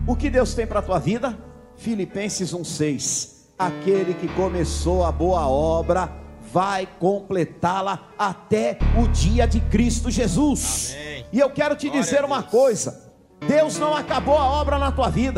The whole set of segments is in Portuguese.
O que Deus tem para a tua vida? Filipenses 1,6. Aquele que começou a boa obra vai completá-la até o dia de Cristo Jesus. Amém. E eu quero te dizer uma coisa: Deus não acabou a obra na tua vida.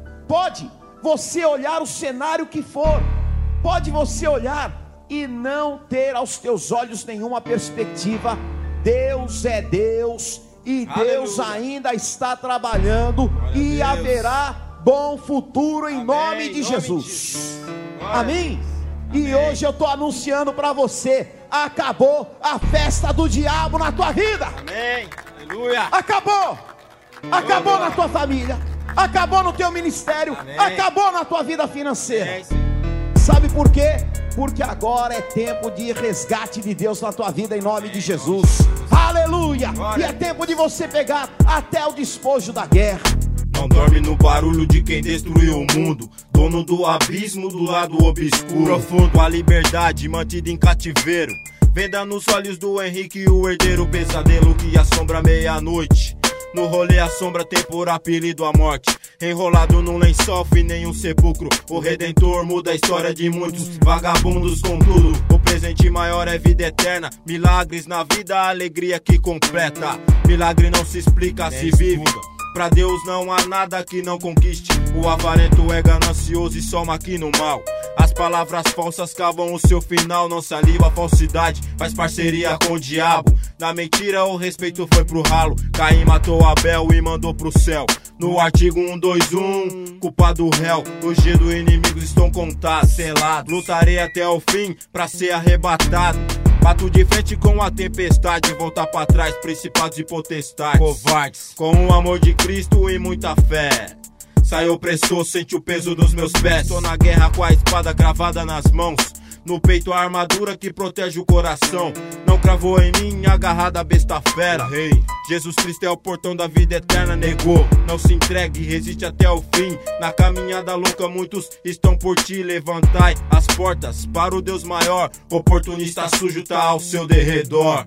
Pode você olhar o cenário que for, pode você olhar e não ter aos teus olhos nenhuma perspectiva. Deus é Deus e Deus ainda está trabalhando. Glória e haverá bom futuro em nome de Jesus. Amém? E hoje eu estou anunciando para você: acabou a festa do diabo na tua vida. Amém. Aleluia. Acabou. Acabou na tua família. Acabou no teu ministério. Amém. Acabou na tua vida financeira. Amém. Sabe por quê? Porque agora é tempo de resgate de Deus na tua vida em nome de Jesus. Aleluia. E é tempo de você pegar até o despojo da guerra. Não dorme no barulho de quem destruiu o mundo, dono do abismo do lado obscuro, profundo a liberdade mantida em cativeiro. Venda nos olhos do Henrique, o herdeiro, pesadelo que assombra meia-noite. No rolê a sombra tem por apelido a morte. Enrolado num lençol e nenhum sepulcro. O Redentor muda a história de muitos vagabundos, contudo o presente maior é vida eterna. Milagres na vida, a alegria que completa. Milagre não se explica, se vive. Pra Deus não há nada que não conquiste. O avarento é ganancioso e só maquina o mal. As palavras falsas cavam o seu final. Não saliva a falsidade, faz parceria com o diabo. Na mentira o respeito foi pro ralo. Caim matou Abel e mandou pro céu. No artigo 121, culpado réu. Os dias do inimigo estão contados, selados. Lutarei até o fim pra ser arrebatado. Bato de frente com a tempestade, voltar pra trás, principados e potestades. Covardes, com o amor de Cristo e muita fé. Sai opressor, sente o peso dos meus pés. Tô na guerra com a espada cravada nas mãos. No peito a armadura que protege o coração. Não cravou em mim, agarrada a besta fera. Rei, Jesus Cristo é o portão da vida eterna. Negou, não se entregue, resiste até o fim. Na caminhada louca muitos estão por ti. Levantai as portas para o Deus maior. Oportunista sujo tá ao seu derredor.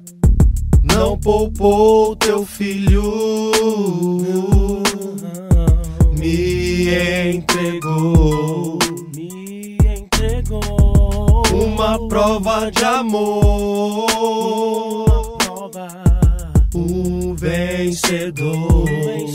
Não poupou teu filho, me entregou. Uma prova de amor, um vencedor.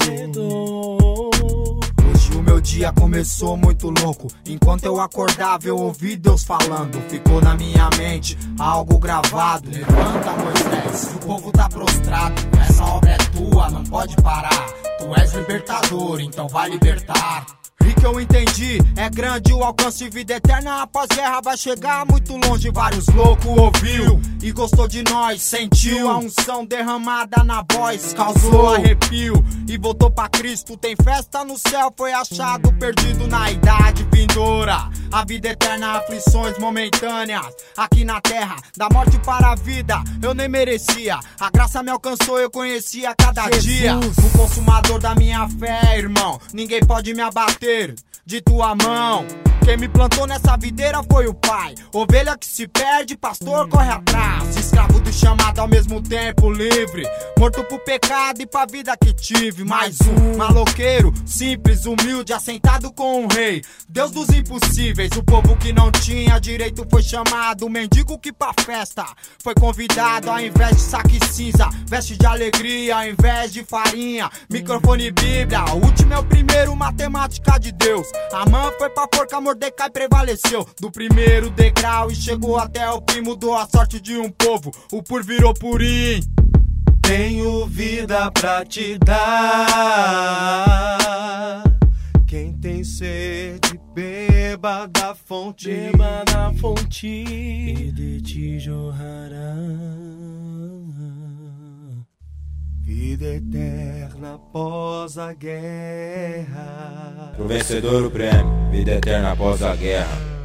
Hoje o meu dia começou muito louco. Enquanto eu acordava eu ouvi Deus falando. Ficou na minha mente algo gravado. Levanta, Moisés, o povo tá prostrado. Essa obra é tua, não pode parar. Tu és libertador, então vai libertar. E que eu entendi, é grande o alcance, vida eterna após guerra vai chegar muito longe. Vários loucos ouviu e gostou de nós, sentiu a unção derramada na voz, causou arrepio e voltou pra Cristo. Tem festa no céu, foi achado perdido na idade vindoura. A vida eterna, aflições momentâneas aqui na terra, da morte para a vida eu nem merecia. A graça me alcançou, eu conhecia cada dia. O consumador da minha fé, irmão, ninguém pode me abater de tua mão. Quem me plantou nessa videira foi o Pai. Ovelha que se perde, pastor corre atrás. Escravo do chamado ao mesmo tempo livre. Morto pro pecado e pra vida que tive. Mais um maloqueiro, simples, humilde, assentado com um rei. Deus dos impossíveis, o povo que não tinha direito foi chamado. O mendigo que pra festa foi convidado. Ao invés de saque cinza, veste de alegria. Ao invés de farinha, microfone e bíblia. O último é o primeiro, matemática de Deus. A mãe foi pra porca, Mordecai prevaleceu do primeiro degrau e chegou até o fim, mudou a sorte de um povo, o pur virou purim. Tenho vida pra te dar. Quem tem sede, beba da fonte. Beba da fonte e de ti jorrará vida eterna após a guerra. Pro vencedor o prêmio, vida eterna após a guerra.